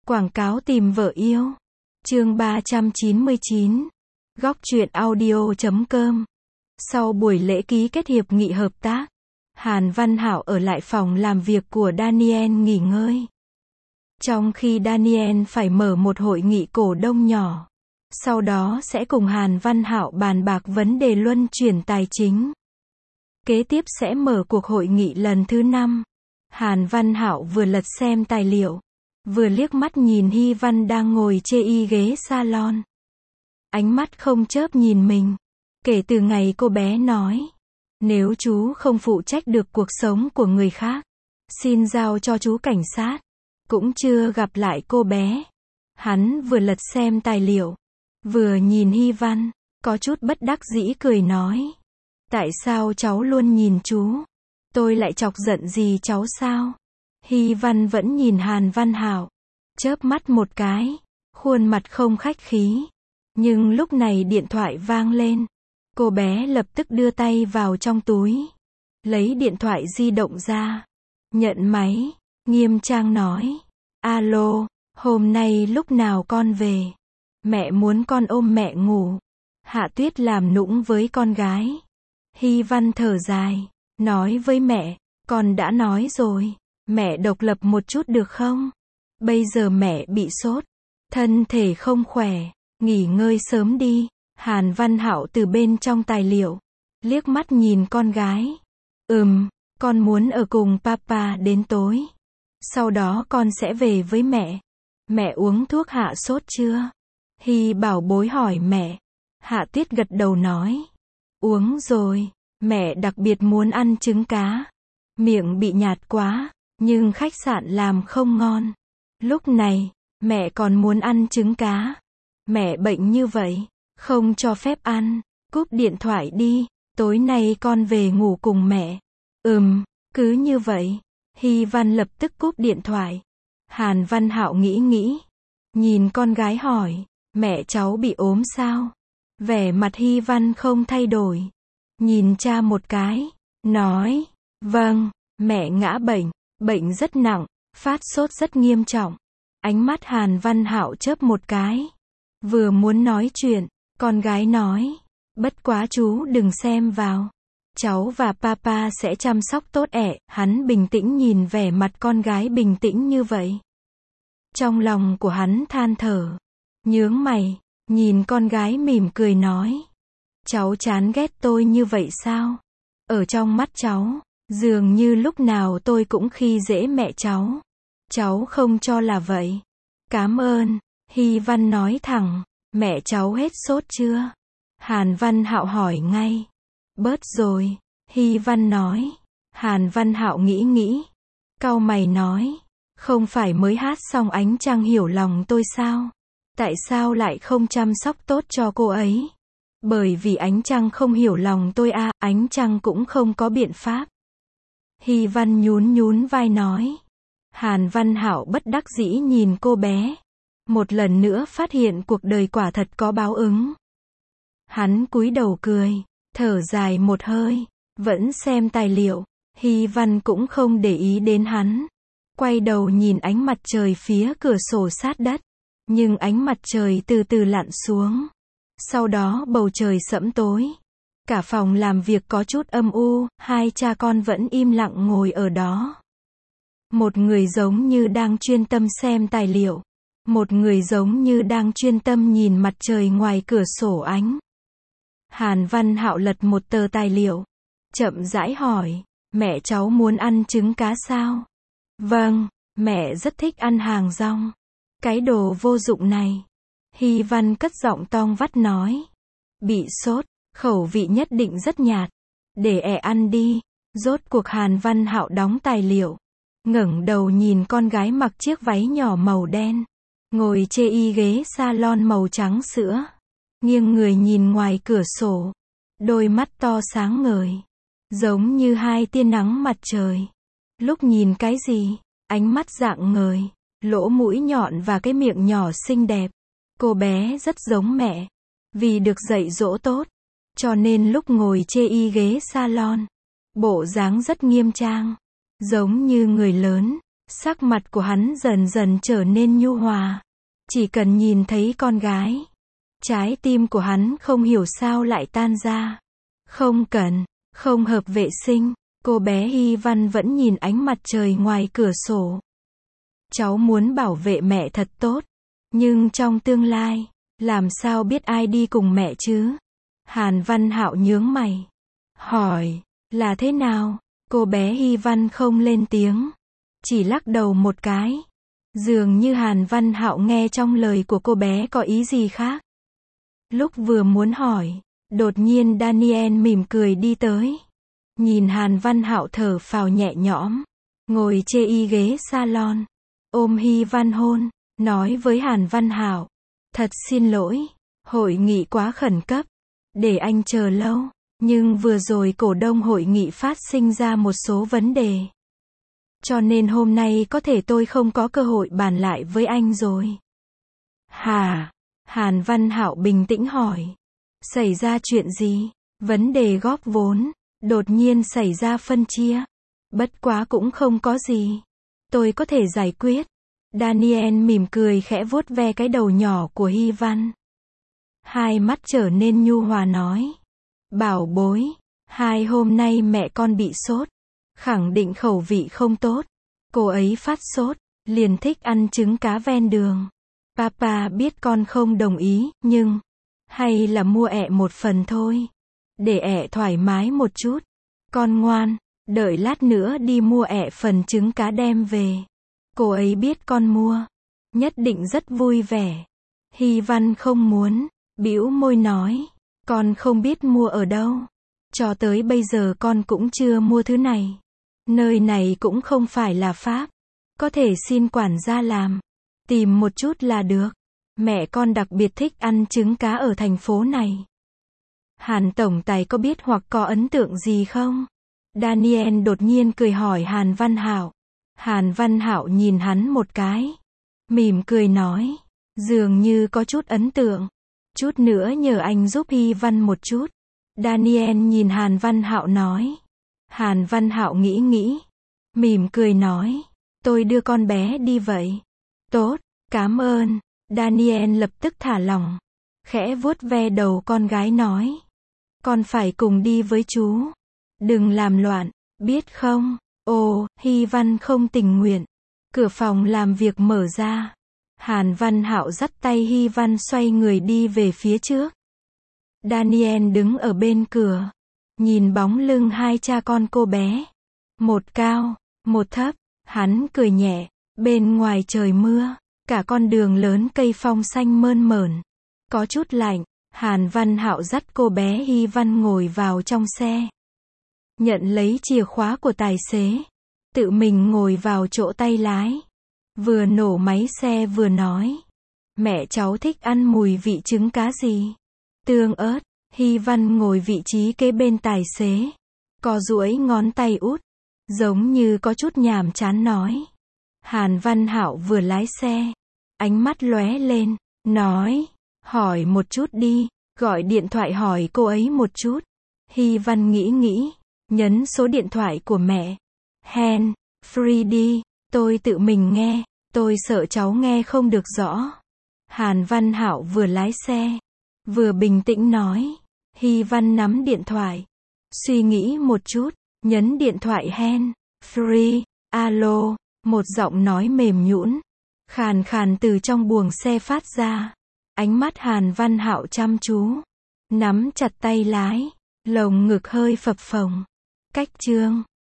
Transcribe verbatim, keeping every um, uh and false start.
Quảng cáo tìm vợ yêu. Chương ba trăm chín mươi chín. Góc truyện audio chấm com. Sau buổi lễ ký kết hiệp nghị hợp tác, Hàn Văn Hạo ở lại phòng làm việc của Daniel nghỉ ngơi. Trong khi Daniel phải mở một hội nghị cổ đông nhỏ, sau đó sẽ cùng Hàn Văn Hạo bàn bạc vấn đề luân chuyển tài chính. Kế tiếp sẽ mở cuộc hội nghị lần thứ năm. Hàn Văn Hạo vừa lật xem tài liệu, vừa liếc mắt nhìn Hy Văn đang ngồi chê y ghế salon. Ánh mắt không chớp nhìn mình. Kể từ ngày cô bé nói, nếu chú không phụ trách được cuộc sống của người khác, xin giao cho chú cảnh sát. Cũng chưa gặp lại cô bé. Hắn vừa lật xem tài liệu, vừa nhìn Hy Văn, có chút bất đắc dĩ cười nói. Tại sao cháu luôn nhìn chú? Tôi lại chọc giận gì cháu sao? Hy Văn vẫn nhìn Hàn Văn Hạo, chớp mắt một cái, khuôn mặt không khách khí. Nhưng lúc này điện thoại vang lên. Cô bé lập tức đưa tay vào trong túi, lấy điện thoại di động ra, nhận máy, nghiêm trang nói. Alo, hôm nay lúc nào con về? Mẹ muốn con ôm mẹ ngủ. Hạ Tuyết làm nũng với con gái. Hy Văn thở dài, nói với mẹ, con đã nói rồi, mẹ độc lập một chút được không? Bây giờ mẹ bị sốt, thân thể không khỏe, nghỉ ngơi sớm đi. Hàn Văn Hạo từ bên trong tài liệu, liếc mắt nhìn con gái. Ừm, con muốn ở cùng papa đến tối. Sau đó con sẽ về với mẹ. Mẹ uống thuốc hạ sốt chưa? Hy bảo bối hỏi mẹ. Hạ Tuyết gật đầu nói. Uống rồi, mẹ đặc biệt muốn ăn trứng cá. Miệng bị nhạt quá, nhưng khách sạn làm không ngon. Lúc này, mẹ còn muốn ăn trứng cá. Mẹ bệnh như vậy, không cho phép ăn. Cúp điện thoại đi, tối nay con về ngủ cùng mẹ. Ừm, cứ như vậy. Hy Văn lập tức cúp điện thoại. Hàn Văn Hạo nghĩ nghĩ, nhìn con gái hỏi, mẹ cháu bị ốm sao? Vẻ mặt Hy Văn không thay đổi, nhìn cha một cái, nói, vâng, mẹ ngã bệnh, bệnh rất nặng, phát sốt rất nghiêm trọng. Ánh mắt Hàn Văn Hạo chớp một cái, vừa muốn nói chuyện, con gái nói, bất quá chú đừng xem vào. Cháu và papa sẽ chăm sóc tốt ẹ. Hắn bình tĩnh nhìn vẻ mặt con gái bình tĩnh như vậy. Trong lòng của hắn than thở, nhướng mày, nhìn con gái mỉm cười nói. Cháu chán ghét tôi như vậy sao? Ở trong mắt cháu, dường như lúc nào tôi cũng khi dễ mẹ cháu. Cháu không cho là vậy. Cảm ơn, Hy Văn nói thẳng, mẹ cháu hết sốt chưa? Hàn Văn Hạo hỏi ngay. Bớt rồi, Hy Văn nói. Hàn Văn Hạo nghĩ nghĩ, cau mày nói, không phải mới hát xong Ánh Trăng hiểu lòng tôi sao? Tại sao lại không chăm sóc tốt cho cô ấy? Bởi vì Ánh Trăng không hiểu lòng tôi à, Ánh Trăng cũng không có biện pháp. Hy Văn nhún nhún vai nói. Hàn Văn Hạo bất đắc dĩ nhìn cô bé. Một lần nữa phát hiện cuộc đời quả thật có báo ứng. Hắn cúi đầu cười, thở dài một hơi, vẫn xem tài liệu. Hy Văn cũng không để ý đến hắn. Quay đầu nhìn ánh mặt trời phía cửa sổ sát đất. Nhưng ánh mặt trời từ từ lặn xuống. Sau đó bầu trời sẫm tối. Cả phòng làm việc có chút âm u, hai cha con vẫn im lặng ngồi ở đó. Một người giống như đang chuyên tâm xem tài liệu. Một người giống như đang chuyên tâm nhìn mặt trời ngoài cửa sổ ánh. Hàn Văn Hạo lật một tờ tài liệu, chậm rãi hỏi, mẹ cháu muốn ăn trứng cá sao? Vâng, mẹ rất thích ăn hàng rong. Cái đồ vô dụng này. Hy Văn cất giọng toang vắt nói. Bị sốt, khẩu vị nhất định rất nhạt. Để ẹ ăn đi. Rốt cuộc Hàn Văn Hạo đóng tài liệu, ngẩng đầu nhìn con gái mặc chiếc váy nhỏ màu đen, ngồi chê y ghế salon màu trắng sữa. Nghiêng người nhìn ngoài cửa sổ, đôi mắt to sáng ngời, giống như hai tia nắng mặt trời. Lúc nhìn cái gì, ánh mắt rạng ngời, lỗ mũi nhọn và cái miệng nhỏ xinh đẹp. Cô bé rất giống mẹ, vì được dạy dỗ tốt, cho nên lúc ngồi chê y ghế salon, bộ dáng rất nghiêm trang, giống như người lớn. Sắc mặt của hắn dần dần trở nên nhu hòa. Chỉ cần nhìn thấy con gái, trái tim của hắn không hiểu sao lại tan ra. Không cần, không hợp vệ sinh, cô bé Hy Văn vẫn nhìn ánh mặt trời ngoài cửa sổ. Cháu muốn bảo vệ mẹ thật tốt, nhưng trong tương lai, làm sao biết ai đi cùng mẹ chứ? Hàn Văn Hạo nhướng mày, hỏi, là thế nào? Cô bé Hy Văn không lên tiếng, chỉ lắc đầu một cái. Dường như Hàn Văn Hạo nghe trong lời của cô bé có ý gì khác. Lúc vừa muốn hỏi, đột nhiên Daniel mỉm cười đi tới. Nhìn Hàn Văn Hạo thở phào nhẹ nhõm, ngồi chê y ghế salon, ôm Hy Văn hôn, nói với Hàn Văn Hạo, thật xin lỗi, hội nghị quá khẩn cấp, để anh chờ lâu, nhưng vừa rồi cổ đông hội nghị phát sinh ra một số vấn đề. Cho nên hôm nay có thể tôi không có cơ hội bàn lại với anh rồi. Hả? Hàn Văn Hạo bình tĩnh hỏi. Xảy ra chuyện gì? Vấn đề góp vốn, đột nhiên xảy ra phân chia. Bất quá cũng không có gì. Tôi có thể giải quyết. Daniel mỉm cười khẽ vuốt ve cái đầu nhỏ của Hy Văn. Hai mắt trở nên nhu hòa nói. Bảo bối, hai hôm nay mẹ con bị sốt. Khẳng định khẩu vị không tốt. Cô ấy phát sốt, liền thích ăn trứng cá ven đường. Papa biết con không đồng ý, nhưng hay là mua ẹ một phần thôi. Để ẹ thoải mái một chút. Con ngoan, đợi lát nữa đi mua ẹ phần trứng cá đem về. Cô ấy biết con mua, nhất định rất vui vẻ. Hy Văn không muốn, bĩu môi nói, con không biết mua ở đâu. Cho tới bây giờ con cũng chưa mua thứ này. Nơi này cũng không phải là Pháp. Có thể xin quản gia làm. Tìm một chút là được. Mẹ con đặc biệt thích ăn trứng cá ở thành phố này. Hàn tổng tài có biết hoặc có ấn tượng gì không? Daniel đột nhiên cười hỏi Hàn Văn Hạo. Hàn Văn Hạo nhìn hắn một cái. Mỉm cười nói. Dường như có chút ấn tượng. Chút nữa nhờ anh giúp Hy Văn một chút. Daniel nhìn Hàn Văn Hạo nói. Hàn Văn Hạo nghĩ nghĩ. Mỉm cười nói. Tôi đưa con bé đi vậy. Tốt, cảm ơn. Daniel lập tức thả lỏng. Khẽ vuốt ve đầu con gái nói. Con phải cùng đi với chú. Đừng làm loạn, biết không? Ồ, Hy Văn không tình nguyện. Cửa phòng làm việc mở ra. Hàn Văn Hạo dắt tay Hy Văn xoay người đi về phía trước. Daniel đứng ở bên cửa. Nhìn bóng lưng hai cha con cô bé. Một cao, một thấp. Hắn cười nhẹ. Bên ngoài trời mưa. Cả con đường lớn cây phong xanh mơn mởn. Có chút lạnh. Hàn Văn Hạo dắt cô bé Hy Văn ngồi vào trong xe. Nhận lấy chìa khóa của tài xế. Tự mình ngồi vào chỗ tay lái. Vừa nổ máy xe vừa nói. Mẹ cháu thích ăn mùi vị trứng cá gì? Tương ớt. Hy Văn ngồi vị trí kế bên tài xế. Co duỗi ngón tay út. Giống như có chút nhàm chán nói. Hàn Văn Hạo vừa lái xe. Ánh mắt lóe lên. Nói. Hỏi một chút đi. Gọi điện thoại hỏi cô ấy một chút. Hy Văn nghĩ nghĩ. Nhấn số điện thoại của mẹ. Hand, free đi. Tôi tự mình nghe. Tôi sợ cháu nghe không được rõ. Hàn Văn Hạo vừa lái xe. Vừa bình tĩnh nói. Hy Văn nắm điện thoại. Suy nghĩ một chút. Nhấn điện thoại hand, free, alo. Một giọng nói mềm nhũn, khàn khàn từ trong buồng xe phát ra. Ánh mắt Hàn Văn Hạo chăm chú. Nắm chặt tay lái. Lồng ngực hơi phập phồng. Cách chương